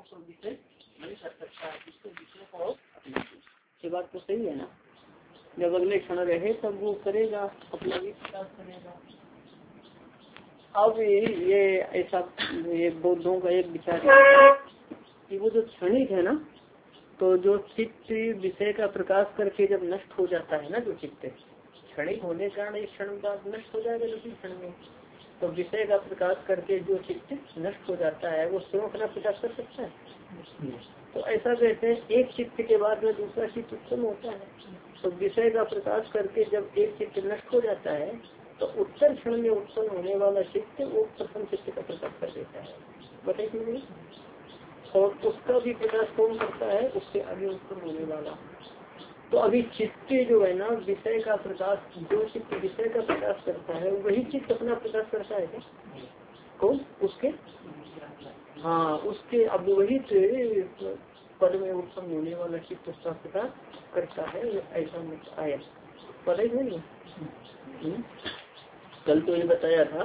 को विषय नहीं कर सकता है, इसके विषय को अपने। ये बात तो सही है ना। जब अगले क्षण रहे तब वो करेगा, अपना भी प्रकाश करेगा। अब ये ऐसा ये बौद्धों का एक विचार है कि वो जो क्षणिक है ना, तो जो चित्त विषय का प्रकाश करके जब नष्ट हो जाता है ना, जो चित्त क्षणिक होने के कारण एक क्षण बाद नष्ट हो जाएगा दूसरी क्षण में, तो विषय का प्रकाश करके जो चित्त नष्ट हो जाता है वो स्वयं अपना प्रकाश कर सकता है। तो ऐसा कहते हैं एक चित्त के बाद में दूसरा चित्त उत्पन्न होता है। तो विषय का प्रकाश करके जब एक चित्त नष्ट हो जाता है तो उत्तर क्षण में उत्पन्न होने वाला चित्त वो प्रथम चित्त का प्रकाश कर देता है। बताइए, और उसका भी प्रकाश कौन करता है, उससे आगे उत्पन्न होने वाला। तो अभी चित्त जो है ना, विषय का प्रकाश, जो चित्त विषय का प्रकाश करता है वही चित्त अपना प्रकाश करता है क्या? कौन? उसके, हाँ उसके, अब वही पद में उत्पन्न होने वाला चित्त उसका प्रकाश करता है। ऐसा मत आया, पता ही नहीं। कल तो ये बताया था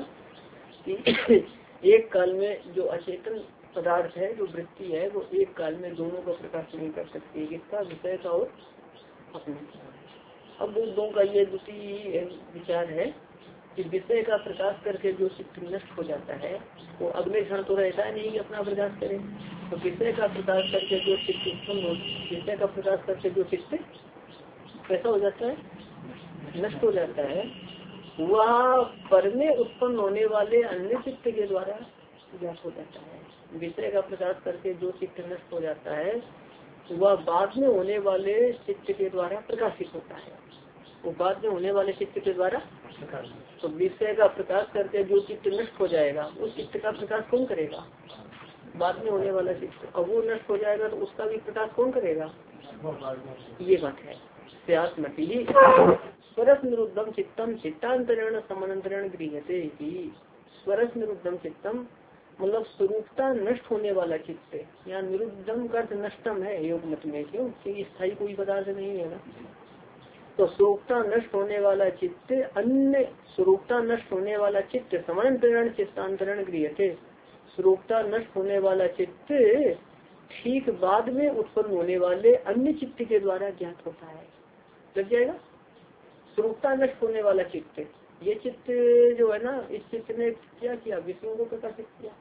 कि एक काल में जो अचेतन पदार्थ है, जो वृत्ति है, वो एक काल में दोनों का प्रकाश नहीं कर सकती, किसका? विषय का और अपने। अब बुद्धों का ये द्वितीय विचार है कि विषय का प्रकाश करके जो चित्त नष्ट हो जाता है वो अगले क्षण तो रहता है नहीं कि अपना प्रकाश करे। तो विषय का प्रकाश करके जो चित्त उत्पन्न हो, विषय का प्रकाश करके जो चित्त कैसा हो जाता है, नष्ट हो जाता है, वह पर में उत्पन्न होने वाले अन्य चित्त के द्वारा ज्ञात हो जाता है। विषय का प्रकाश करके जो चित्त नष्ट हो जाता है वह बाद में होने वाले चित्त के द्वारा प्रकाशित होता है। वो बाद में होने वाले चित्त के द्वारा, तो विषय का प्रकाश करके जो चित्त नष्ट हो जाएगा उस चित्त का प्रकाश कौन करेगा? बाद में होने वाला चित्त। अब वो नष्ट हो जाएगा तो उसका भी प्रकाश कौन करेगा? ये बात है। स्यात्मति स्वरस निरुद्धम चित्तम चित्तांतरण समानांतरण गृह्यते। स्वरस निरुद्धम चित्तम मतलब स्वरूपता नष्ट होने वाला चित्त, यहाँ निरुद्धम का नष्टम है योग मत में, क्यों? स्थायी कोई पदार्थ नहीं है ना। तो स्वरूपता नष्ट होने वाला चित्त, अन्य स्वरूपता नष्ट होने वाला चित्त समानांतरण चित्तांतरण गृह्यते। स्वरूपता नष्ट होने वाला चित्त ठीक बाद में उत्पन्न होने वाले अन्य चित्त के द्वारा ज्ञात होता है। लग जाएगा? स्वरूपता नष्ट होने वाला चित्त, ये चित्त जो है ना, इस चित्त ने क्या किया? विषयों को प्रकाशित किया।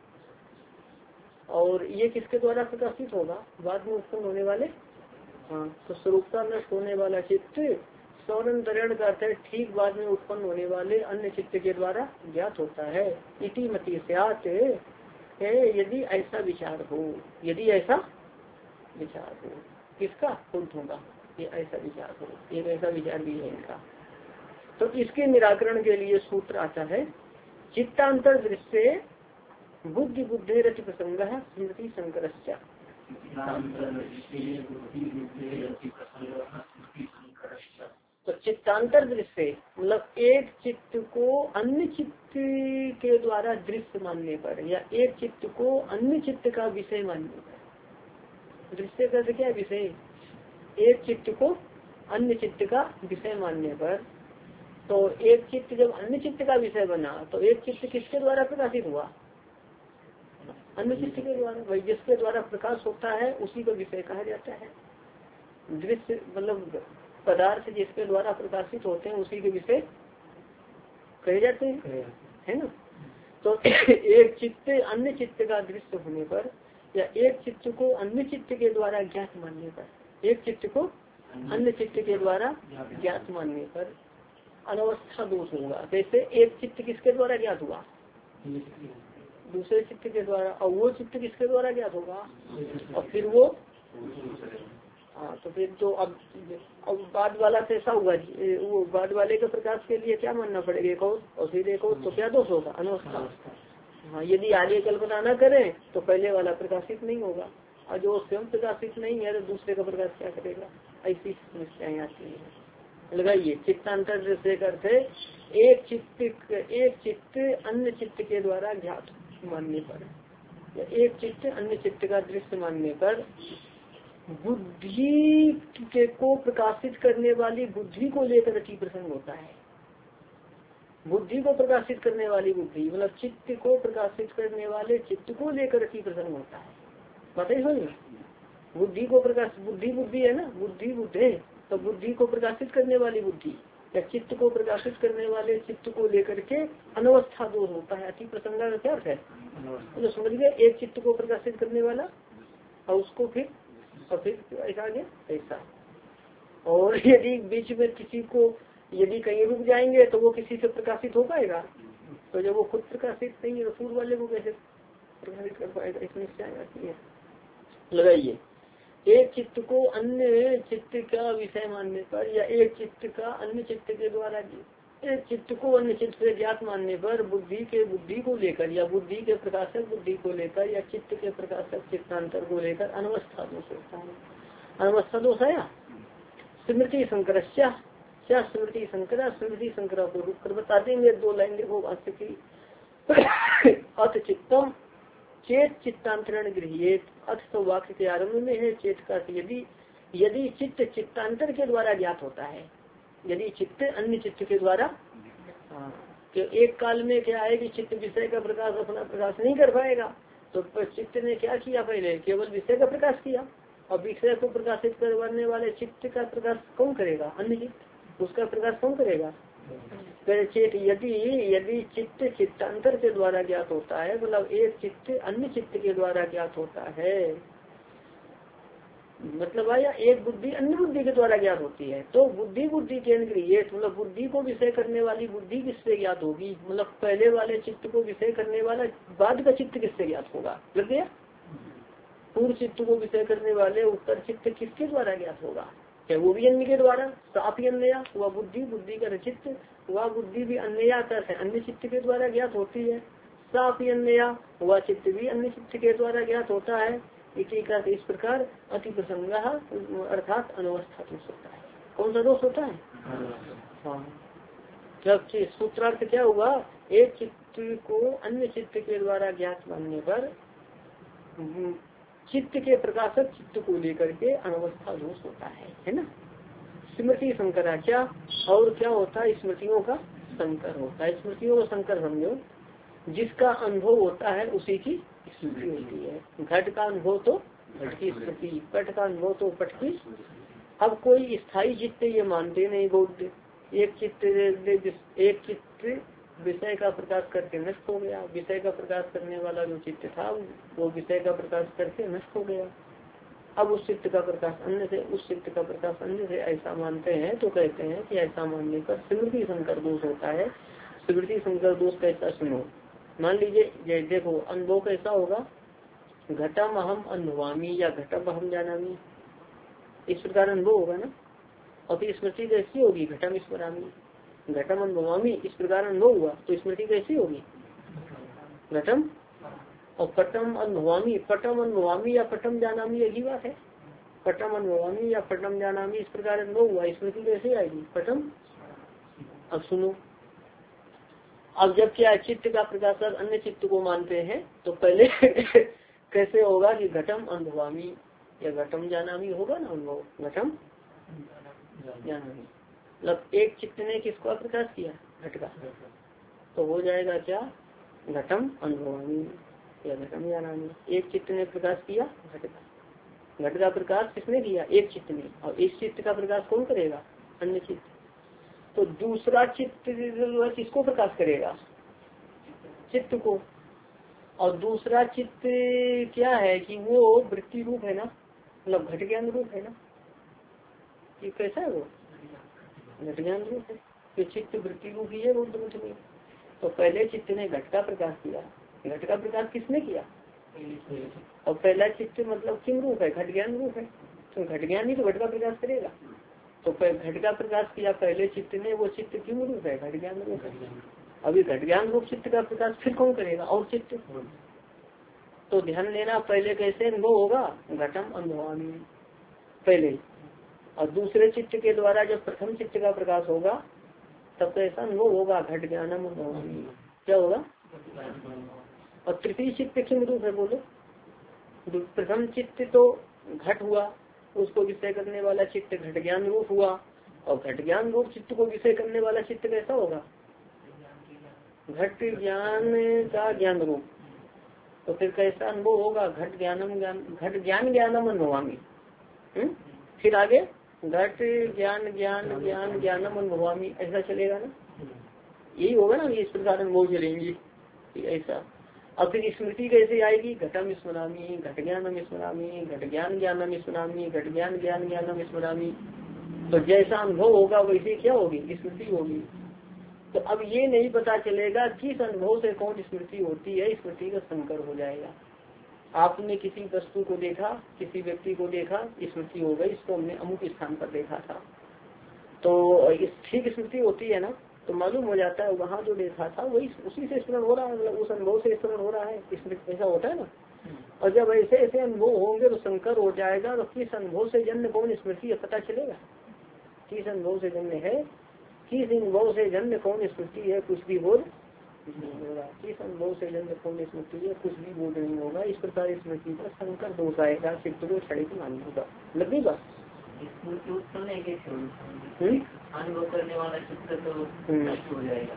और ये किसके द्वारा प्रकाशित होगा? बाद में उत्पन्न होने वाले। हाँ, तो स्वरूपता नष्ट होने वाला चित्त समानांतरण का अर्थ है ठीक बाद में उत्पन्न होने वाले अन्य चित्त के द्वारा ज्ञात होता है। इति मति स्यात्, यदि ऐसा विचार हो, यदि ऐसा विचार हो, किसका? बुद्धों का। ये ऐसा विचार हो, एक ऐसा विचार भी है इनका। तो इसके निराकरण के लिए सूत्र आता है, चित्तांतर दृश्य बुद्धि बुद्धि रति प्रसंग स्मृति संकरश्च। तो चित्तांतर दृश्य मतलब एक चित्त को अन्य चित्त के द्वारा दृश्य मानने पर, या एक चित्त को अन्य चित्त का विषय मानने पर। दृश्य का क्या है? विषय। एक चित्त को अन्य चित्त का विषय मानने पर, तो एक चित्त जब अन्य चित्त का विषय बना तो एक चित्त किसके द्वारा प्रकाशित हुआ? अन्य चित्त के द्वारा। भाई जिसके द्वारा प्रकाश होता है उसी का विषय कहा जाता है। दृश्य मतलब पदार्थ जिसके द्वारा प्रकाशित होते हैं उसी के विषय कहे जाते हैं, है ना। तो एक चित्त अन्य चित्त का दृश्य होने पर, या एक चित्त को अन्य चित्त के द्वारा ज्ञात मानने पर, एक चित्त को अन्य चित्त के द्वारा ज्ञात मानने पर अनवस्था दोष होगा। जैसे एक चित्त किसके द्वारा ज्ञात हुआ? दूसरे चित्त के द्वारा। और वो चित्त किसके द्वारा ज्ञात होगा? और फिर वो, हाँ, तो फिर तो अब बाद वाला से ऐसा हुआ, वो बाद वाले के प्रकाश के लिए क्या मानना पड़ेगा? एक और फिर एक और, तो क्या दोष होगा? अनवस्था। हाँ, यदि आगे कल्पना न करें तो पहले वाला प्रकाशित नहीं होगा, और जो स्वयं प्रकाशित नहीं है तो दूसरे का प्रकाश क्या करेगा? ऐसी समस्याएं आती है। लगाइए, चित्तांतर दृश्य करते एक चित्त अन्य चित्त के द्वारा ज्ञात मानने पर, या एक चित्त अन्य चित्त का दृश्य मानने पर, बुद्धि के को प्रकाशित करने वाली बुद्धि को लेकर अति प्रसंग होता है। बुद्धि को प्रकाशित करने वाली बुद्धि मतलब चित्त को प्रकाशित करने वाले चित्त को लेकर अति प्रसंग होता है। पता ही समझ में। बुद्धि को प्रकाश, बुद्धि है ना, बुद्धि बुद्धे, तो बुद्धि को प्रकाशित करने वाली बुद्धि या चित्त को प्रकाशित करने वाले चित्त को लेकर के अनवस्था दोष होता है। अति प्रसंगा का क्या अर्थ है, तो समझ गए, एक चित्त को प्रकाशित करने वाला और उसको फिर ऐसा आगे ऐसा। और यदि बीच में किसी को यदि कहीं रुक जाएंगे तो वो किसी से प्रकाशित हो पाएगा, तो जब वो खुद प्रकाशित नहीं है तो पूर्व वाले को कैसे प्रकाशित कर पाएगा, इसमें क्या आती है। लगाइए, एक चित्त को अन्य चित्त का विषय मानने पर या एक चित्त का अन्य चित्त के द्वारा, एक चित्त को अन्य चित्त से ज्ञात मानने पर बुद्धि को लेकर या बुद्धि के प्रकाशक बुद्धि को लेकर या चित्त के प्रकाशक चित्तांतर को लेकर अनवस्था दोष होता है। अनवस्था दोष आया। स्मृति शंकर स्मृति शंकरा, स्मृति शंकरा को रूप कर बताते हैं। 2 लाइन देखो वास्तव की। अथ चित्तम चेत चित्तांतरण गृहित, अथ तो वाक्य के आरंभ में है चेत का, यदि चित्त चित्तांतर के द्वारा ज्ञात होता है, यदि चित्त अन्य चित्त के द्वारा, कि एक काल में क्या है कि चित्त विषय का प्रकाश अपना प्रकाश नहीं कर पाएगा, तो चित्त ने क्या किया, पहले केवल विषय का प्रकाश किया, और विषय को प्रकाशित करवाने वाले चित्त का प्रकाश कौन करेगा, अन्य चित्त, उसका प्रकाश कौन करेगा। चेत यदि चित्त चित्तांतर के द्वारा ज्ञात होता है, मतलब एक चित्त अन्य चित्त के द्वारा ज्ञात होता है, मतलब आया एक बुद्धि अन्य बुद्धि के द्वारा ज्ञात होती है, तो बुद्धि केंद्रीय, मतलब बुद्धि को विषय करने वाली बुद्धि किससे ज्ञात होगी, मतलब पहले वाले चित्त को विषय करने वाला बाद का चित्त किससे ज्ञात होगा, लग गया। पूर्व चित्त को विषय करने वाले उत्तर चित्त किसके द्वारा ज्ञात होगा, क्या वो भी अन्य के द्वारा, साप अन्य वह बुद्धि का चित्त, वह बुद्धि भी अन्य है अन्य चित्त के द्वारा ज्ञात होती है, साप अन्य वह चित्त भी अन्य चित्त के द्वारा ज्ञात होता है। इस प्रकार अति प्रसंग अर्थात अनवस्था दोष होता है। कौन सा दोष होता है, हाँ, जब सूत्रार्थ क्या हुआ, एक चित्त को अन्य चित्त के द्वारा ज्ञात मानने पर चित्त के प्रकाशक चित्त को लेकर के अनवस्था दोष होता है ना। स्मृति शंकराचार्य, और क्या होता है, स्मृतियों का संकर होता है। स्मृतियों का संकर समझो, जिसका अनुभव होता है उसी की स्मृति होती है। घट का अनुभव तो घट की स्मृति, पट का अनुभव तो पट की। अब कोई स्थायी चित्त ये मानते नहीं बौद्ध, एक चित्त विषय का प्रकाश करके नष्ट हो गया, विषय का प्रकाश करने वाला जो चित्त था वो विषय का प्रकाश करके नष्ट हो गया। अब उस चित्त का प्रकाश अन्य से, उस चित्त का प्रकाश अन्य से ऐसा मानते हैं, तो कहते हैं कि ऐसा मानने पर स्मृति संकर दोष होता है। स्मृति संकर दोष कैसा सुनो, मान लीजिए देखो अनुभव कैसा होगा, घटम अहम अनुभवामी या घटम अहम जानामी, इस प्रकार अनुभव होगा ना। और फिर स्मृति कैसी होगी, घटम स्मरामी, घटम अनुभवामी, इस प्रकार अनुभव हुआ तो स्मृति कैसी होगी, घटम। और पटम अनुभवामी, पटम अनुभवामी या पटम जानामी यही बात है, पटम अनुभवामी या पटम जानामी, इस प्रकार अनुभव हुआ, स्मृति कैसे आएगी, पटम। अब सुनो, अब जब क्या चित्त का प्रकाशक अन्य चित्त को मानते हैं तो पहले कैसे होगा कि घटम अनुभवामी या घटम जानामी होगा ना अनुभव, घटम जानामी, मतलब एक चित्त ने किसका प्रकाश किया, घट का, तो हो जाएगा क्या, घटम अनुभवामी या घटम जानामी। एक चित्त ने प्रकाश किया घट का, घट का प्रकाश किसने किया, एक चित्त ने, और इस चित्त का प्रकाश कौन करेगा, अन्य चित्त। तो दूसरा चित्त जो है किसको प्रकाश करेगा, चित्त को। और दूसरा चित्त क्या है कि वो वृत्ति रूप है ना, मतलब घट ज्ञान रूप है ना, ये कैसा है वो घट ज्ञान रूप है, तो चित्त वृत्ति रूप ही है बौद्ध मत में। तो पहले चित्त ने घट का प्रकाश किया, घट का प्रकाश किसने किया, और पहला चित्त मतलब किम रूप है, घट ज्ञान रूप है, तो घट ज्ञान ही तो घट का प्रकाश करेगा। तो घट का प्रकाश किया पहले चित्त ने, वो चित्त किम रूप है, घट ज्ञान रूप है। अभी घट ज्ञान रूप चित्त का प्रकाश फिर कौन करेगा, और चित्त। तो ध्यान देना पहले कैसे अनुभव होगा, घटम अनुभवामी पहले, और दूसरे चित्त के द्वारा जब प्रथम चित्त का प्रकाश होगा तब कैसा अनुभव होगा, घट ज्ञानम अनुभवामी, क्या होगा। और तृतीय चित्त किम रूप है बोलो, प्रथम चित्त तो घट हुआ, उसको विषय करने वाला चित्त घट ज्ञान रूप हुआ, और घट ज्ञान रूप चित्त को विषय करने वाला चित्त कैसा होगा, घट ज्ञान का ज्ञान रूप। तो फिर कैसा अनुभव होगा? घट ज्ञान ज्ञानम अनुभवामी। फिर आगे घट ज्ञान ज्ञान ज्ञान ज्ञानम अनुभवामी, ऐसा चलेगा ना? यही होगा ना, ये इस प्रकार अनुभव चलेंगे ऐसा। अब फिर स्मृति कैसे आएगी? घटम स्मरामी, घट ज्ञानम स्मरामी, घट ज्ञान ज्ञानम स्मरामी, घट ज्ञान ज्ञान ज्ञानम स्मरामी। तो जैसा अनुभव होगा वैसे क्या होगी? स्मृति होगी। तो अब ये नहीं पता चलेगा किस अनुभव से कौन स्मृति होती है, स्मृति का संकर हो जाएगा। आपने किसी वस्तु को देखा, किसी व्यक्ति को देखा, स्मृति हो गई, इसको हमने अमुक स्थान पर देखा था, तो इस ठीक स्मृति होती है ना। तो मालूम हो जाता है वहाँ जो देखा था वही उसी से स्मरण हो रहा है, मतलब उस अनुभव से स्मरण हो रहा है, स्मृति ऐसा होता है ना। और जब ऐसे ऐसे अनुभव होंगे तो संकर हो जाएगा। तो किस अनुभव से जन्म कौन स्मृति है पता चलेगा। किस अनुभव से जन्म है, किस अनुभव से जन्म कौन स्मृति है, कुछ भी बोध नहीं होगा। किस अनुभव से जन्म कौन स्मृति है, कुछ भी बोध नहीं होगा। इस प्रकार स्मृति का संकर दोष आएगा, चित्त को क्षणिक मान होगा। लगी बात? अनुभव करने वाला चित्त तो नष्ट हो जाएगा।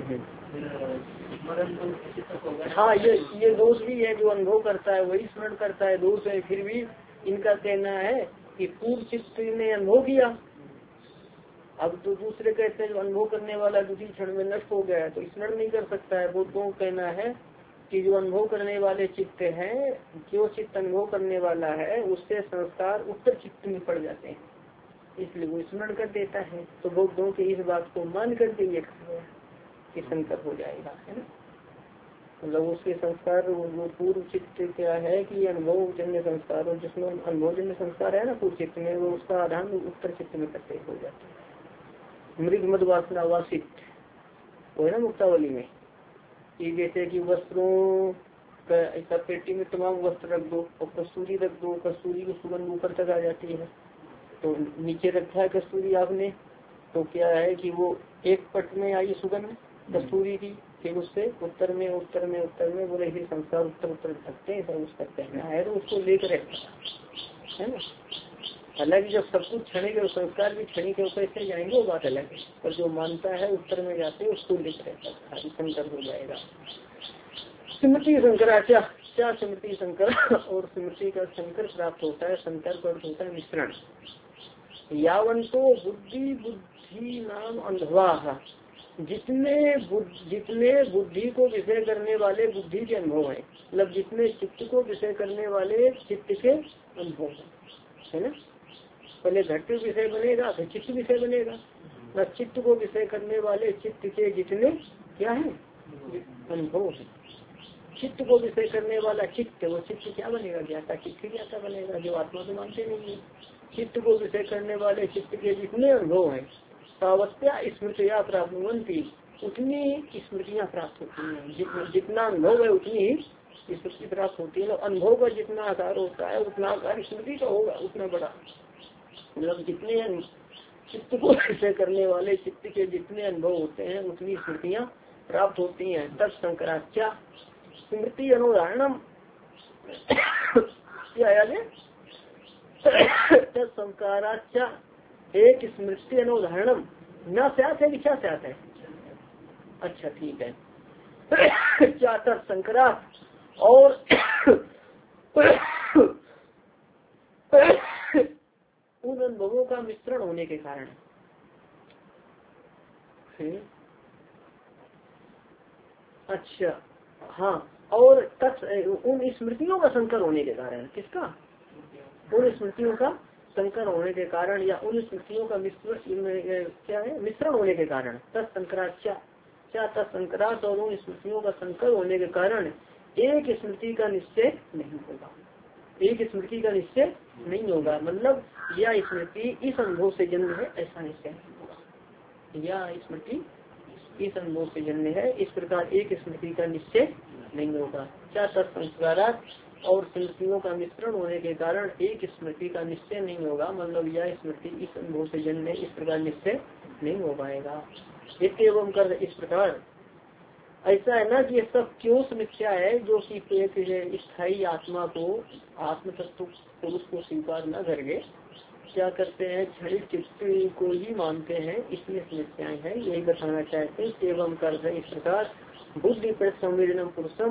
हाँ, ये दोष भी है। जो अनुभव करता है वही स्मरण करता है, दोष है। फिर भी इनका कहना है कि पूर्व चित्त ने अनुभव किया, अब तो दूसरे कहते हैं जो अनुभव करने वाला दूसरी क्षण में नष्ट हो गया है तो स्मरण नहीं कर सकता है। वो तो कहना है कि जो अनुभव करने वाले चित्त हैं, जो चित्त अनुभव करने वाला है उससे संस्कार उत्तर चित्त में पड़ जाते हैं, इसलिए वो स्मरण कर देता है। तो बौद्धों के इस बात को मान कर के ये कि संकर हो जाएगा, है ना। मतलब उसके संस्कार वो पूर्व चित्त क्या है कि अनुभव जन्य संस्कार, और जिसमें अनुभव जन्य संस्कार है ना पूर्व चित्त में, वो उसका आधान उत्तर चित्त में करते हो जाता है। मृग मद वासना वासित वो है ना मुक्तावली में, कि जैसे कि वस्त्रों का ऐसा पेटी में तमाम वस्त्र रख दो और कस्तूरी रख दो, कस्तूरी की सुगंध ऊपर तक आ जाती है। तो नीचे रखा है कस्तूरी आपने, तो क्या है कि वो एक पट में आई सुगंध कस्तूरी की, फिर उससे उत्तर में बोले फिर संस्कार उत्तर सकते हैं, सब उसका कहना है। तो उसको लेकर है ना। हालांकि जब सब कुछ क्षणिक और संस्कार भी क्षणिक के ऊपर से जाएंगे वो बात अलग है, पर जो मानता है उत्तर में जाते उसको लेकर रहता है, संकर हो जाएगा। स्मृति शंकराचा क्या स्मृति शंकर और स्मृति का शंकर प्राप्त होता है। शंकर पर होता है मिश्रण। यावंतो बुद्धि नाम अंधवा, जितने बुद्धि को विषय करने वाले बुद्धि के अनुभव है, मतलब जितने चित्त को विषय करने वाले चित्त के अनुभव है ना। पहले घट विषय बनेगा फिर चित्त विषय बनेगा। न चित्त को विषय करने वाले चित्त के जितने क्या है अनुभव है, चित्त को विषय करने वाला चित्त, वो चित्त क्या बनेगा? ज्ञाता। चित्त ज्ञाता बनेगा, जो आत्मा तो मानते नहीं है। चित्त को विषय करने वाले चित्त के जितने अनुभव है, सावत्या स्मृतियाँ प्राप्नुवंती, उतनी स्मृतियाँ प्राप्त होती हैं। जितना अनुभव है उतनी ही स्मृति प्राप्त होती है। अनुभव का जितना आकार होता है उतना आकार स्मृति का होगा, उतना बड़ा। मतलब जितने चित्त को विषय करने वाले चित्त के जितने अनुभव होते हैं उतनी स्मृतियाँ प्राप्त होती हैं। तब शंकराच्या स्मृति अनुदाहरणम क्या है? तब शंकराच्या एक स्मृति अनुदाहरणम न स्यात् है, क्या स्यात् है? अच्छा ठीक है। क्या तब शंकरा और उन अनुभवों का मिश्रण होने के कारण अच्छा हाँ, और उन स्मृतियों का संकर होने के कारण, किसका? उन स्मृतियों का संकर होने के कारण, या उन स्मृतियों का क्या है मिश्रण होने के कारण। तत्संकराच्या क्या तत्संकराच और उन स्मृतियों का संकर होने के कारण एक स्मृति का निश्चय नहीं होगा। एक स्मृति का निश्चय नहीं होगा, मतलब यह स्मृति इस अनुभव से जन्म है ऐसा निश्चय नहीं होगा। यह स्मृति इस अनुभव से जन्म है, इस प्रकार एक स्मृति का निश्चय नहीं होगा। क्या तत्संस्कारात और स्मृतियों का मिश्रण होने के कारण एक स्मृति का निश्चय नहीं होगा, मतलब यह स्मृति इस अनुभव से जन्म है, इस प्रकार निश्चय नहीं हो पाएगा। एवं कर इस प्रकार ऐसा है ना कि ये सब क्यों समस्या है, जो कि एक स्थायी आत्मा को आत्म तत्व पुरुष को स्वीकार न करके क्या करते हैं, क्षणिक चित्त को ही मानते हैं, इसलिए समस्याएं हैं। यही बताना चाहते हैं। एवं कर इस प्रकार बुद्धि पर संवेदनम पुरुषम,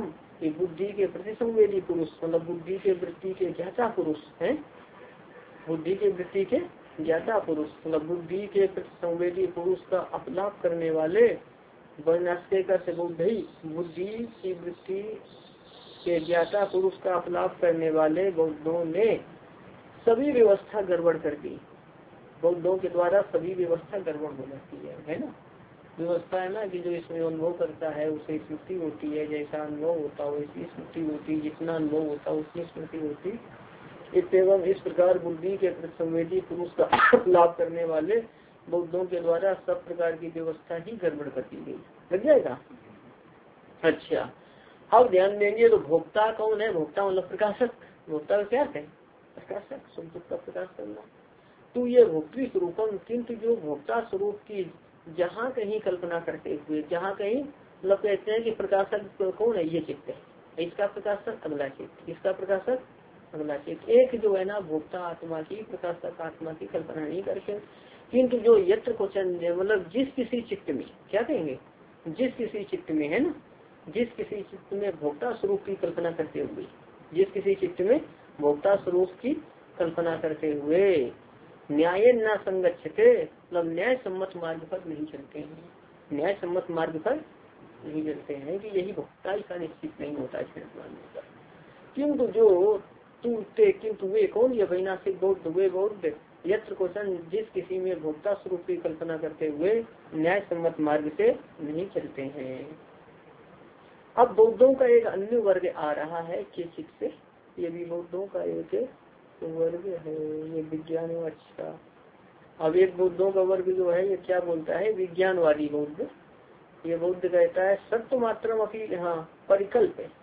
कि बुद्धि के प्रति संवेदी पुरुष मतलब बुद्धि के वृत्ति के ज्ञाता पुरुष है, बुद्धि के वृत्ति के ज्ञाता पुरुष मतलब बुद्धि के प्रति संवेदी पुरुष का अपलाप करने वाले बुद्धि बुद्धि की वृत्ति के ज्ञाता पुरुष का अपलाप करने वाले बौद्धों ने सभी व्यवस्था गड़बड़ कर दी। बौद्धों के द्वारा सभी व्यवस्था गड़बड़ हो जाती है ना। व्यवस्था है ना कि जो इसमें अनुभव करता है उसे स्मृति होती है, जैसा अनुभव होता है वैसी स्मृति होती, जितना अनुभव होता है उतनी स्मृति होती। एवं इस प्रकार बुद्धि के संवेदी पुरुष का लाभ करने वाले बौद्धों के द्वारा सब प्रकार की व्यवस्था ही गड़बड़ कर दी गई। लग जाएगा। अच्छा, अब ध्यान देंगे तो भोक्ता कौन है? भोक्ता मतलब प्रकाशक। भोक्ता का क्या है? प्रकाशक, सुख का प्रकाश करना। तो ये भोक्तृ स्वरूपम, किंतु जो भोक्ता स्वरूप की जहाँ कहीं कल्पना करते हुए, जहाँ कहीं मतलब कहते हैं कि प्रकाशक कौन है? ये चित्त है। इसका प्रकाशक अगला चित्त, इसका प्रकाशक अगला चित्त। एक जो है ना भोक्ता आत्मा की, प्रकाशक आत्मा की कल्पना नहीं करके, किंतु जो यत्र क्वचन मतलब जिस किसी चित्त में, क्या कहेंगे, जिस किसी चित्त में है ना, जिस किसी चित्त में भोक्ता स्वरूप की कल्पना करते हुए, जिस किसी चित्त में भोक्ता स्वरूप की कल्पना करते हुए न्याय न संगच्छते मतलब न्याय सम्मत मार्ग पर नहीं चलते हैं, न्याय सम्मत मार्ग पर नहीं चलते हैं कि यही भोक्ता, इसका निश्चित नहीं होता है। किंतु जो टूटते, किंतु वे कौन? ये वैनाशिक बौद्ध, वे बौद्ध यत्र क्वेश्चन जिस किसी में भोक्ता स्वरूप की कल्पना करते हुए न्याय सम्मत मार्ग से नहीं चलते हैं। अब बौद्धों का एक अन्य वर्ग आ रहा है चित से, ये भी बौद्धों का एक वर्ग है, ये विज्ञान। अच्छा, अब एक बौद्धों का वर्ग जो है ये क्या बोलता है? विज्ञानवादी बौद्ध। ये बौद्ध कहता है सत्य मात्रम अपनी, हाँ परिकल्प है,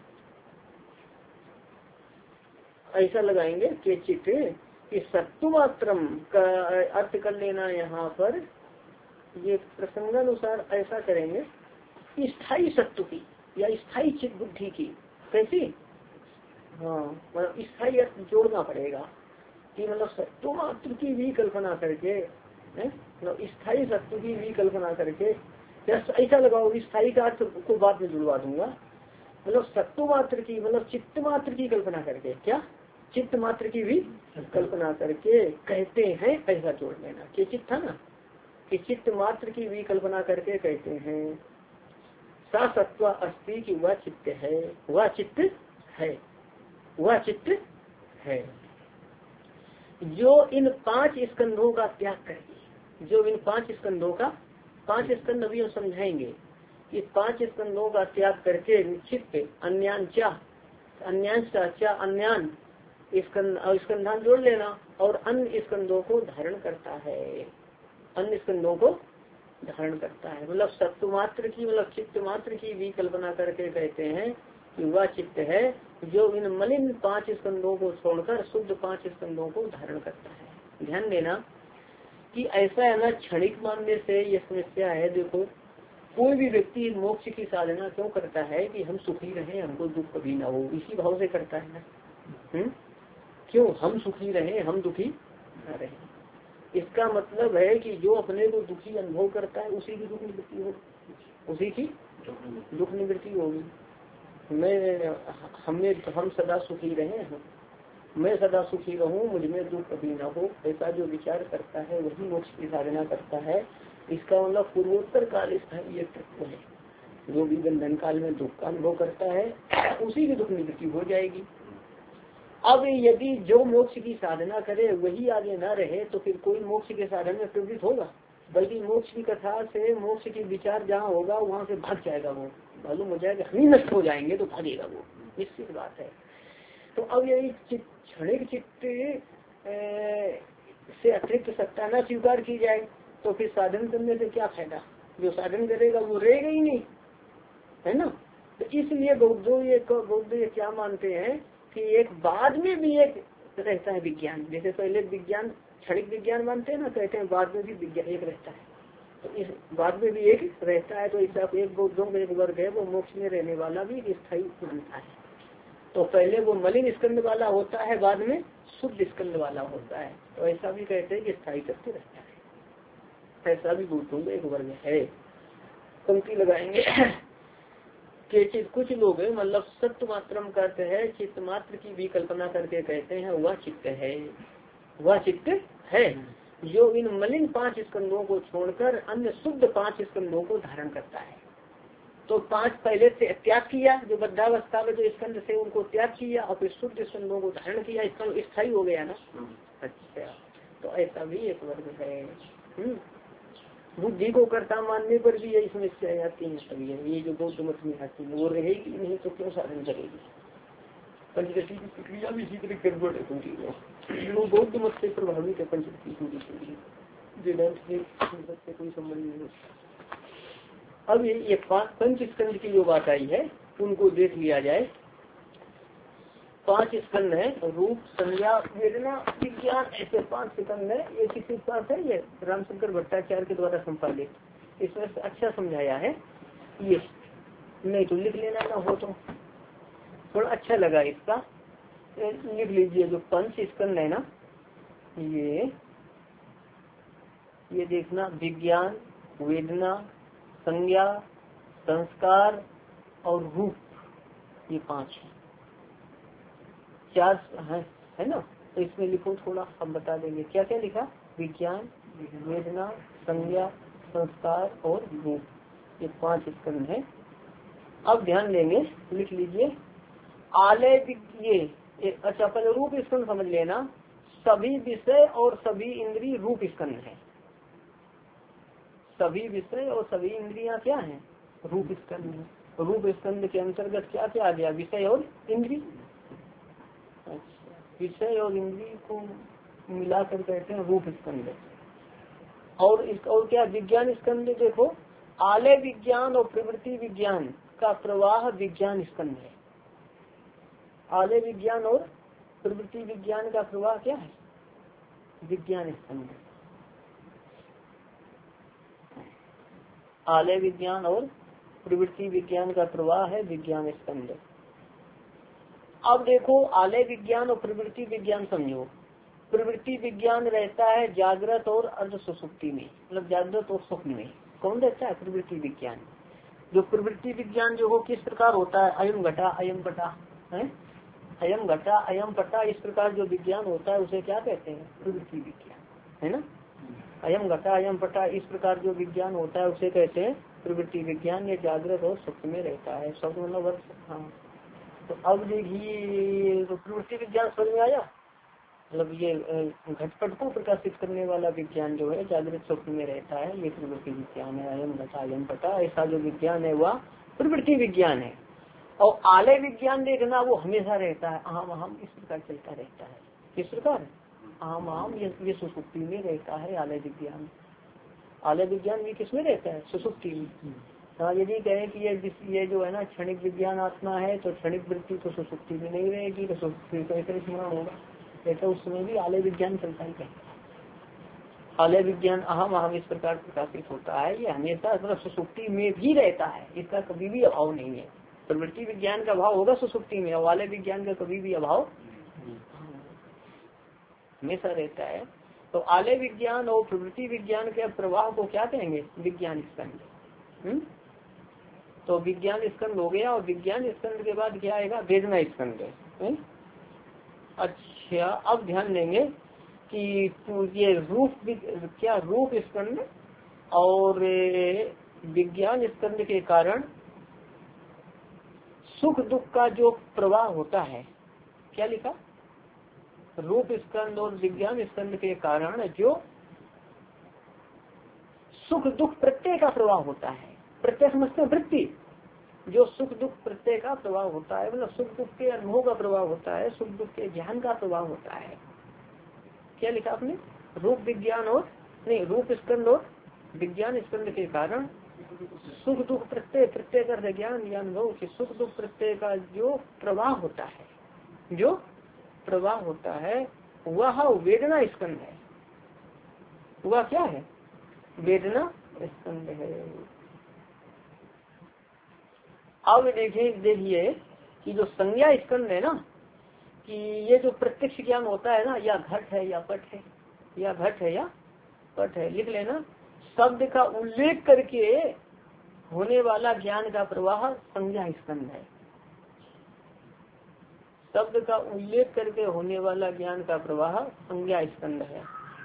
ऐसा लगाएंगे कि चित्त कि सत्व मात्रम का अर्थ कर लेना यहाँ पर, ये प्रसंगानुसार ऐसा करेंगे स्थायी सत्व की या स्थायी चित्त बुद्धि की। कैसी? हाँ मतलब स्थायी अर्थ जोड़ना पड़ेगा कि मतलब सत्व मात्र की भी कल्पना करके, मतलब स्थायी सत्व की भी कल्पना करके, ऐसा लगाओ। स्थायी का अर्थ को बाद में जुड़वा दूंगा। मतलब सत्व मात्र की मतलब चित्त मात्र की कल्पना करके, क्या चित्त मात्र की भी कल्पना करके कहते हैं, ऐसा जोड़ लेना। कि चित्त था ना, कि चित्त मात्र की भी कल्पना करके कहते हैं सा सत्व अस्ति की वह चित्त है, वह चित्त है, वह चित्त है जो इन 5 स्कंधों का त्याग करके, जो इन 5 स्कंधों का, 5 स्कंध अभी हम समझाएंगे कि 5 स्कंधों का त्याग करके निश्चित अन्यांचा, अन्यांशा क्या अन्यान स्कंधान जोड़ लेना, और अन्य स्कंधों को धारण करता है, अन्य स्कंधों को धारण करता है। मतलब सत्व मात्र की मतलब चित्त मात्र की भी कल्पना करके कहते हैं कि वह चित्त है जो इन मलिन 5 स्कंधों को छोड़कर शुद्ध 5 स्कंधों को धारण करता है। ध्यान देना कि ऐसा है ना, क्षणिक मानने से ये समस्या है। देखो कोई भी व्यक्ति मोक्ष की साधना क्यों करता है कि हम सुखी रहे, हमको दुख कभी ना हो, इसी भाव से करता है ना। क्यों? हम सुखी रहे, हम दुखी न रहे। इसका मतलब है कि जो अपने को दुखी अनुभव करता है उसी की दुख निवृत्ति होगी, उसी की दुख निवृत्ति होगी। हम सदा सुखी रहे, मैं सदा सुखी रहूं, मुझमें दुख कभी ना हो, ऐसा जो विचार करता है वही मोक्ष की साधना करता है। इसका मतलब पूर्वोत्तर काल स्थायी एक तत्व है, जो भी बंधन काल में दुख का अनुभव करता है उसी की दुख निवृत्ति हो जाएगी। अब यदि जो मोक्ष की साधना करे वही आगे न रहे तो फिर कोई मोक्ष के साधन में प्रवृत्त होगा, बल्कि मोक्ष की कथा से मोक्ष की विचार जहाँ होगा वहाँ से भाग जाएगा। वो मालूम हो जाएगा हम ही नष्ट हो जाएंगे तो भागेगा वो, निश्चित बात है। तो अब यदि क्षणिक चित्त से अतिरिक्त सत्ता न स्वीकार की जाए तो फिर साधन करने से क्या फायदा? जो साधन करेगा वो रहेगा ही नहीं, है ना। तो इसलिए बौद्ध ये क्या मानते हैं कि एक बाद में भी एक रहता है विज्ञान। जैसे पहले विज्ञान क्षणिक विज्ञान मानते हैं ना, कहते हैं बाद में भी विज्ञान एक रहता है, तो इस बाद में भी एक रहता है। तो ऐसा एक बौद्धों में एक वर्ग है वो मोक्ष में रहने वाला भी स्थायी मानता है। तो पहले वो मलिन स्कंद वाला होता है, बाद में शुद्ध स्कंद वाला होता है। तो ऐसा भी कहते हैं कि स्थायी करते रहता है, ऐसा भी बौद्धों में एक वर्ग है। पंक्ति लगाएंगे कुछ लोग मतलब सत्य मात्रम करते हैं, चित्त मात्र की भी कल्पना करके कहते हैं वह चित्त है, वह चित्त है जो इन मलिन 5 स्कंदों को छोड़कर अन्य शुद्ध 5 स्कंदों को धारण करता है। तो 5 पहले से त्याग किया, जो बद्धावस्था में जो स्कंद से उनको त्याग किया और फिर शुद्ध स्कंदों को धारण किया, इसका स्थायी हो गया ना। अच्छा, तो ऐसा भी एक वर्ग है। बुद्धि को कर्ता मानने पर भी यही समस्या आती है। सब ये जो बौद्ध मत में आती है वो रहेगी नहीं तो क्यों साधन करेगी। पंचदशी की प्रक्रिया भी इसी तरह गड़बड़ है पूरी, वो बौद्ध मत से प्रभावित है। पंचदशी पूरी वेदांत से कोई संबंध नहीं होता। अब ये 5 पंच स्कंद की जो बात आई है उनको देख लिया जाए। 5 स्कंद है, रूप संज्ञा वेदना विज्ञान, ऐसे 5 स्कंद है। ये किसी पास है, ये रामशंकर भट्टाचार्य के द्वारा संपादित, इसमें अच्छा समझाया है। ये नहीं तो लिख लेना ना हो तो थोड़ा अच्छा लगा इसका, लिख लीजिए। जो 5 स्कंद है ना, ये देखना, विज्ञान, वेदना, संज्ञा, संस्कार और रूप, ये 5 है। 4 है ना। तो इसमें लिखो थोड़ा, हम बता देंगे क्या क्या लिखा। विज्ञान, वेदना, संज्ञा, संस्कार और रूप, ये 5 स्कंद है। अब ध्यान देंगे, लिख लीजिए। आलय ये अच्छा, पहले रूप स्कंद समझ लेना। सभी विषय और सभी इंद्रिय रूप स्कंद है। सभी विषय और सभी इंद्रियां क्या हैं, रूप स्कंद है। रूप स्कंद के अंतर्गत क्या क्या आ गया, विषय और इंद्रिय। अच्छा, विषय और इंद्रिय को मिलाकर कहते हैं रूप स्कंद। और क्या विज्ञान स्कंद, देखो आलय विज्ञान और प्रवृत्ति विज्ञान का प्रवाह विज्ञान स्कंद है। आलय विज्ञान और प्रवृत्ति विज्ञान का प्रवाह क्या है, विज्ञान स्कंद। आलय विज्ञान और प्रवृत्ति विज्ञान का प्रवाह है विज्ञान स्कंद। अब देखो, आलय विज्ञान और प्रवृत्ति विज्ञान समझो। प्रवृत्ति विज्ञान रहता है जागृत और अर्ध सुषुप्ति में, मतलब जागृत और स्वप्न में। कौन रहता है, प्रवृत्ति विज्ञान। जो प्रवृत्ति विज्ञान जो हो किस प्रकार होता है, अयम घटा अयम पटा है, अयम घटा अयम पटा, इस प्रकार जो विज्ञान होता है उसे क्या कहते हैं, प्रवृत्ति विज्ञान, है ना। अयम घटा अयम पटा, इस प्रकार जो विज्ञान होता है उसे कहते हैं प्रवृत्ति विज्ञान। ये जागृत और स्वप्न में रहता है, सब मतलब। हाँ, तो अब देखिए, तो प्रवृत्ति विज्ञान समझ में आया। मतलब ये घटपट को प्रकाशित करने वाला विज्ञान जो है जागृत स्वप्न में रहता है, ये प्रवृत्ति विज्ञान है। अयम घटा अयम पटा, ऐसा जो विज्ञान है वह प्रवृत्ति विज्ञान है। और आलय विज्ञान देखना, वो हमेशा रहता है, अहम अहम इस प्रकार चलता रहता है। किस प्रकार, अहम अहम, ये सुसुप्ति में रहता है आलय विज्ञान। आलय विज्ञान भी किसमें रहता है, सुसुप्ति में। हाँ, यदि कहें कि ये जो है ना क्षणिक विज्ञान आत्मा है, तो क्षणिक वृत्ति तो सुसुप्ति में नहीं रहेगी, तो सुसुप्ति कैसे स्मरण होगा, ऐसा उस समय भी आलय विज्ञान चलता ही कहता है। आलय विज्ञान अहम अहम इस प्रकार प्रकाशित होता है, ये हमेशा मतलब सुसुप्ति में भी रहता है, इसका कभी भी अभाव नहीं है। प्रवृत्ति विज्ञान का अभाव होगा सुसुप्ति में, और आलय विज्ञान का कभी भी अभाव हमेशा रहता है। तो आलय विज्ञान और प्रवृत्ति विज्ञान के प्रवाह को क्या कहेंगे, विज्ञान स्कंद। तो विज्ञान स्कंद हो गया, और विज्ञान स्कंद के बाद क्या आएगा, वेदना स्कंद। अच्छा, अब ध्यान देंगे कि ये रूप स्कंद और विज्ञान स्कंद के कारण सुख दुख का जो प्रवाह होता है, क्या लिखा, रूप स्कंद और विज्ञान स्कंद के कारण जो सुख दुख प्रत्यय का प्रवाह होता है। प्रत्यय समझते हैं, वृत्ति, जो सुख दुख प्रत्यय का प्रवाह होता है, मतलब सुख दुख के अनुभव का प्रवाह होता है, सुख दुख के ज्ञान का प्रवाह होता है। क्या लिखा आपने, रूप विज्ञान और नहीं, रूप स्कंद और विज्ञान स्कंद के कारण सुख दुख प्रत्यय, प्रत्यय का ज्ञान या अनुभव के सुख दुख प्रत्यय का जो प्रवाह होता है, जो प्रवाह होता है, वह वेदना स्कंद है। वह क्या है, वेदना स्कंद है। अब देखिए कि जो संज्ञा स्कंद है ना, कि ये जो प्रत्यक्ष ज्ञान होता है ना, या घट है या पट है, या घट है या पट है, लिख लेना। शब्द का उल्लेख करके होने वाला ज्ञान का प्रवाह संज्ञा स्कंध है। शब्द का उल्लेख करके होने वाला ज्ञान का प्रवाह संज्ञा स्कंध है।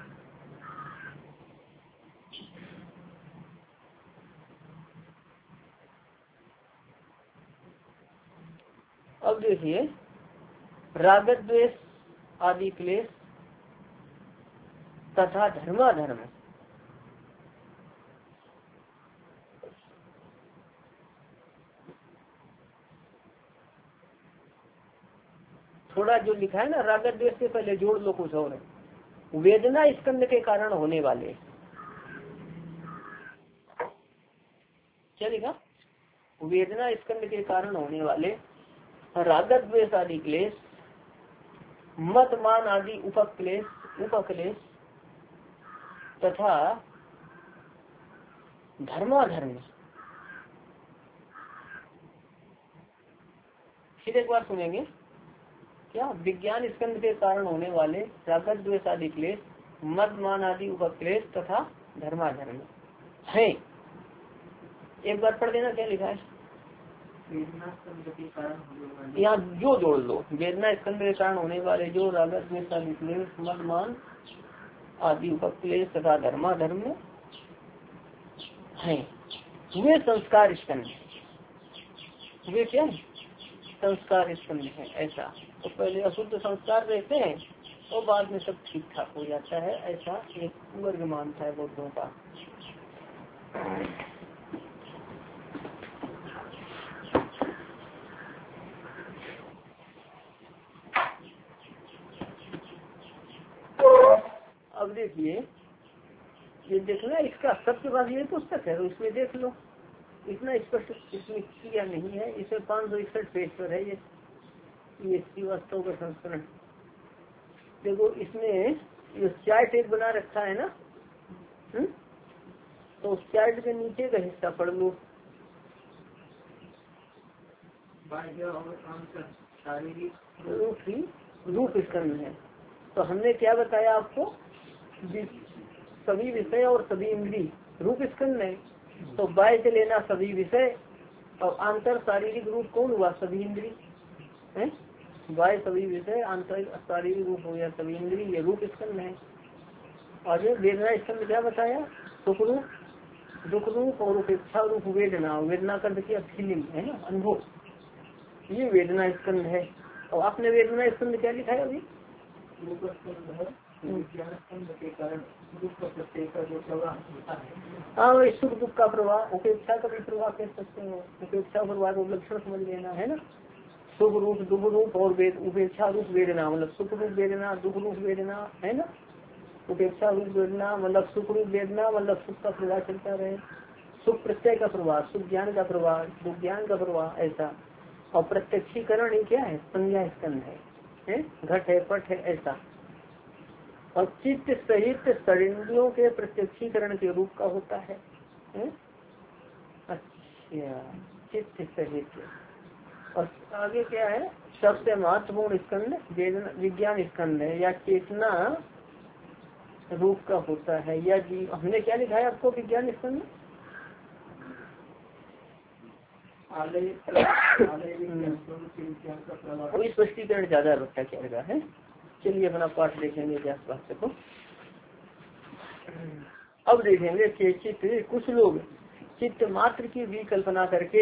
अब देखिए राग द्वेष आदि क्लेश तथा धर्माधर्म, थोड़ा जो लिखा है ना राग द्वेष से पहले जोड़ लो कुछ और, वेदना स्कंद के कारण होने वाले, क्या लिखा, वेदना स्कंद के कारण होने वाले राग द्वेष आदि क्लेश, मत मान आदि उपक्लेश तथा धर्माधर्म। फिर एक बार सुनेंगे क्या, विज्ञान स्कंद के कारण होने वाले राग द्वेष आदि क्लेश, मत मान आदि उपक्लेश तथा धर्माधर्म है। एक बार पढ़ देना क्या लिखा है यहाँ, जो जोड़ लो, वेदना स्कंद के कारण होने वाले जो राग द्वेष आदि क्लेश, मद मान आदि उपक्लेश तथा धर्माधर्म है, वे संस्कार स्कंद, वे क्या है, संस्कार स्कंद है। ऐसा तो पहले अशुद्ध संस्कार रहते हैं और बाद में सब ठीक ठाक हो जाता है, ऐसा एक वर्ग मानता है बौद्धों का। अब देखिए ये देखना, इसका सबके पास ये पुस्तक है तो इसमें देख लो, इतना स्पष्ट इसमें किया नहीं है। इसमें 561 पेज पर है ये श्रीवास्तव का संस्करण। देखो इसमें ये चार्ट एक बना रखा है ना, तो उस चार्ट के नीचे का हिस्सा पढ़ लो। रूप स्कंद है। तो हमने क्या बताया आपको, सभी विषय और सभी इंद्रिय रूप स्कंद है। तो बाय से लेना सभी विषय और आंतर शारीरिक रूप कौन हुआ, सभी इंद्रिय है। बाय सभी विषय, आंतर शारीरिक रूप हो गया सभी इंद्रिय, ये रूप स्कंद है। और ये वेदना स्कंद क्या बताया, सुख रूप, दुख रूप और उपेक्षा रूप वेदना। वेदना का देखिए फीलिंग है ना, अनुभव, ये वेदना स्कंद है। और आपने वेदना स्कंद क्या लिखा है अभी, हाँ सुख दुख का प्रभाव, उपेक्षा का भी प्रभाव कह सकते हो, उपेक्षा प्रभाव को लक्षण समझ लेना है ना। सुख रूप, दुख रूप और उपेक्षा रूप वेदना, मतलब सुख रूप वेदना, दुख रूप वेदना है ना, उपेक्षा रूप वेदना मतलब सुख रूप वेदना, मतलब सुख का प्रभाव चलता रहे, सुख प्रत्यय का प्रभाव, सुख ज्ञान का प्रभाव, दुख ज्ञान का प्रभाव, ऐसा। और प्रत्यक्षीकरण ये क्या है, संज्ञा स्कंद है, घट है पट है ऐसा। और चित्त सहित षडेंद्रियों के प्रत्यक्षीकरण के रूप का होता है। अच्छा, चित्त सहित। और आगे क्या है, सबसे महत्वपूर्ण स्कंद विज्ञान स्कंद है या चेतना रूप का होता है, या जीव। हमने क्या लिखा है आपको विज्ञान स्कंद, कोई स्पष्टीकरण ज्यादा रखा क्या है। चलिए अपना पाठ देखेंगे व्यास भाष्य को। अब देखेंगे कि चित्त, कुछ लोग चित्त मात्र की भी कल्पना करके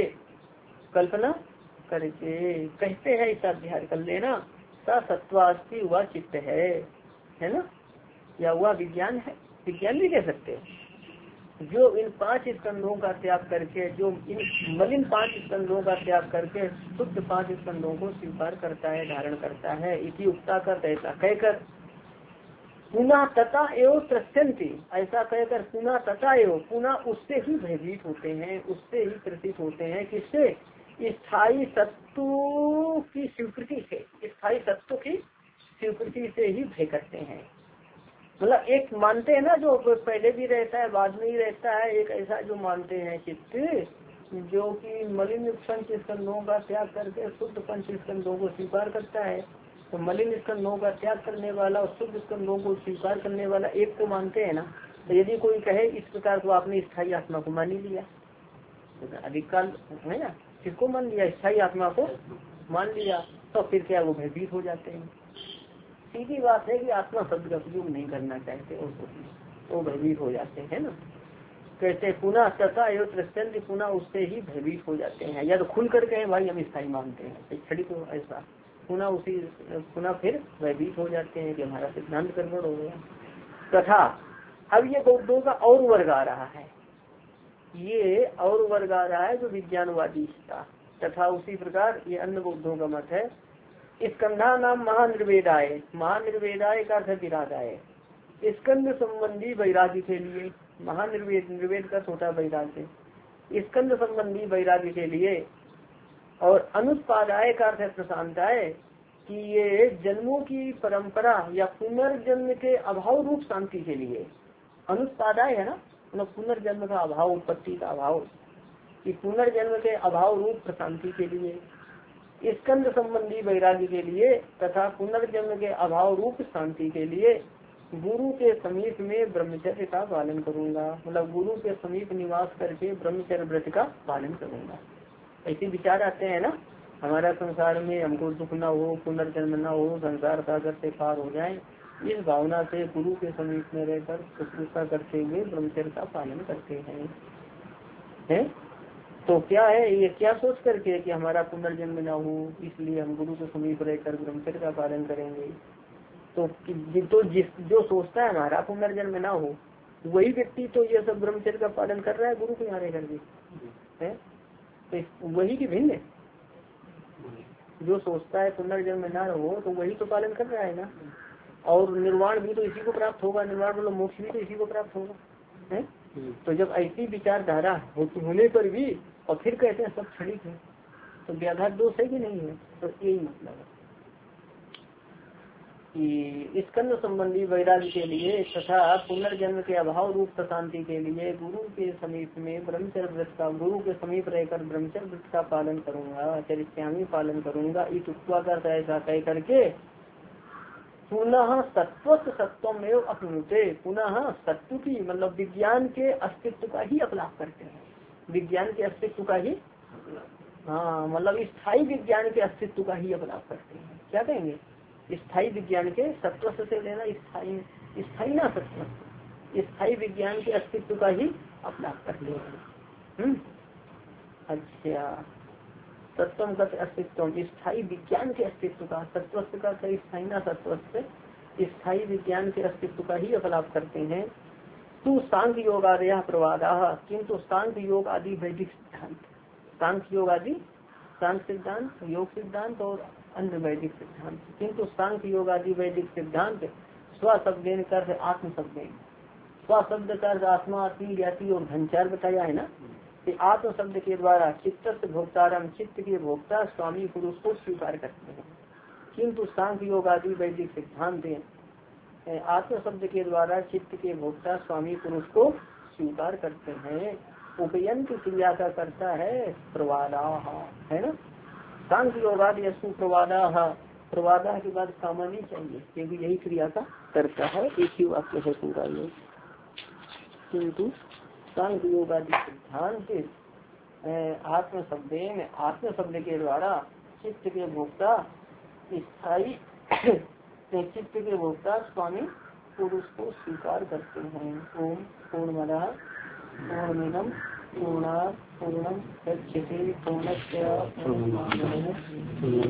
कहते हैं, इस अध्याय कर लेना, सा सत्वास्ति हुआ चित्त है ना, या हुआ विज्ञान है, विज्ञान भी कह सकते हैं। जो इन 5 स्कंधों का त्याग करके, जो इन मलिन 5 स्कंधों का त्याग करके शुद्ध 5 स्कंधों को स्वीकार करता है, धारण करता है, इसी उक्ता कर ऐसा कहकर, पुनः तथा एवं त्रस्यन्ति, ऐसा कहकर पुनः तथा एवं, पुनः उससे ही भयभीत होते हैं, उससे ही प्रतीत होते हैं, किससे, स्थायी सत्व की स्वीकृति से, स्थायी सत्व की स्वीकृति से ही भय करते हैं। मतलब एक मानते हैं ना, जो पहले भी रहता है बाद में ही रहता है, एक ऐसा जो मानते हैं चित्त जो कि मलिन 5 स्कंधों का त्याग करके शुद्ध 5 स्कंधों को स्वीकार करता है। तो मलिन स्कंधों का त्याग करने वाला और शुद्ध स्कंधों को स्वीकार करने वाला एक को मानते हैं ना। तो यदि कोई कहे इस प्रकार, तो आपने स्थायी आत्मा को मान ही लिया, अधिक काल है ना, किसको मान लिया, स्थायी आत्मा को मान लिया, तो फिर क्या वो भयभीत हो जाते हैं। सीधी बात है कि आत्मा शब्द का उपयोग नहीं करना चाहते और तो भयभीत हो जाते हैं ना। कैसे पुनः तथा एवं पुनः उससे ही भयभीत हो जाते हैं, या तो खुल कर कहे भाई हम स्थायी मानते हैं, छड़ी तो ऐसा पुनः फिर भयभीत हो जाते हैं कि हमारा सिद्धांत गड़बड़ हो गया। तथा अब ये बौद्धों का और वर्ग आ रहा है, ये और वर्ग आ रहा है जो विज्ञानवादी था। तथा उसी प्रकार ये अन्य बौद्धों का मत है, स्कंधा नाम महानिर्वेदाय, महानिर्वेदाय का अर्थ विरागाय, स्कंद संबंधी वैराग्य के लिए, महानिर्वेद का छोटा वैराग्य, स्कंद संबंधी वैराग्य के लिए, और अनुत्पादाय का अर्थ प्रशांताय कि ये जन्मों की परंपरा या पुनर्जन्म के अभाव रूप शांति के लिए, अनुत्पादाय है ना, मतलब पुनर्जन्म का अभाव, उत्पत्ति का अभाव, कि पुनर्जन्म के अभाव रूप शांति के लिए, स्कंद संबंधी वैराग्य के लिए, तथा पुनर्जन्म के अभाव रूप शांति के लिए गुरु के समीप में ब्रह्मचर्य का पालन करूंगा, मतलब गुरु के समीप निवास करके ब्रह्मचर्य व्रत का पालन करूंगा। ऐसे विचार आते हैं ना, हमारा संसार में हमको दुख न हो, पुनर्जन्म न हो, संसार सागर से पार हो जाए, इस भावना से गुरु के समीप में रहकर शुश्रूषा करते हुए ब्रह्मचर्य का पालन करते हैं। तो क्या है ये, क्या सोच करके कि हमारा पुनर्जन्म न हो, इसलिए हम गुरु के समीप रहकर ब्रह्मचर्य का पालन करेंगे। तो जो सोचता है हमारा पुनर्जन्म न हो, वही व्यक्ति तो ये सब ब्रह्मचर्य का पालन कर रहा है गुरु के यहाँ रह करके, है तो वही की भिन्न, जो सोचता है पुनर्जन्म न हो तो वही तो पालन कर रहा है ना। और निर्वाण भी तो इसी को प्राप्त होगा, निर्वाण मतलब मोक्ष भी तो इसी को प्राप्त होगा, है। तो जब ऐसी विचारधारा होने पर भी और फिर कहते हैं सब क्षणिक है, तो व्याघात दोष है कि नहीं है। तो यही मतलब है कि स्कंद संबंधी वैराग्य के लिए तथा पुनर्जन्म के अभाव रूप शांति के लिए गुरु के समीप में ब्रह्मचर्य व्रत का, गुरु के समीप रहकर ब्रह्मचर्य व्रत का पालन करूंगा, चरित्यामी पालन करूंगा, इस उत्पाद ऐसा कह करके पुनः सत्वम एवं अपनुते, पुनः सत्व की मतलब विज्ञान के अस्तित्व का ही अपलाप करते हैं, विज्ञान के अस्तित्व का ही, हाँ मतलब स्थायी विज्ञान के अस्तित्व का ही अपलाप करते हैं। क्या कहेंगे, स्थायी विज्ञान के, सत्व से लेना स्थायी, स्थायी ना सत्व, स्थायी विज्ञान के अस्तित्व का ही अपलाप करते हैं। अच्छा, सत्वम का अस्तित्व, स्थायी विज्ञान के अस्तित्व का, सत्व का स्थायी ना सत्व, स्थायी विज्ञान के अस्तित्व का ही अपलाप करते हैं। तू सांख्य योग आदि प्रवादा, किंतु सांख्य योग आदि वैदिक सिद्धांत, सांख्य योग आदि सांख्य सिद्धांत, योग सिद्धांत और अन्य वैदिक सिद्धांत, किंतु सांख्य योग आदि वैदिक सिद्धांत स्वशब्देन कर आत्म शब्देन, स्वशब्द कर आत्मा, आत्मी, ज्ञाति और घनचार बताया है ना, आत्म शब्द के द्वारा चित्त भोक्तारम, चित्त के भोक्ता स्वामी पुरुष को स्वीकार करते हैं। किंतु सांख्य योग आदि वैदिक सिद्धांत आत्म शब्द के द्वारा चित्त के भोक्ता स्वामी पुरुष को स्वीकार करते हैं। उपयंत क्रिया का करता है प्रवादा, है ना, सांख्य योगादि अस्तु प्रवादा, प्रवादा के बाद कामा नहीं चाहिए क्योंकि यही क्रिया का करता है, एक ही वाक्य है पूरा ये। किंतु सांख्य योगादि सिद्धांत आत्म शब्देन, आत्म शब्द के द्वारा चित्त के भोक्ता स्थायी चित्त के भोक्ता स्वामी पुरुष को स्वीकार करते हैं। ओम पूर्णमदः पूर्णमिदं पूर्णात् पूर्णं मुदच्यते पूर्णस्य पूर्णमादाय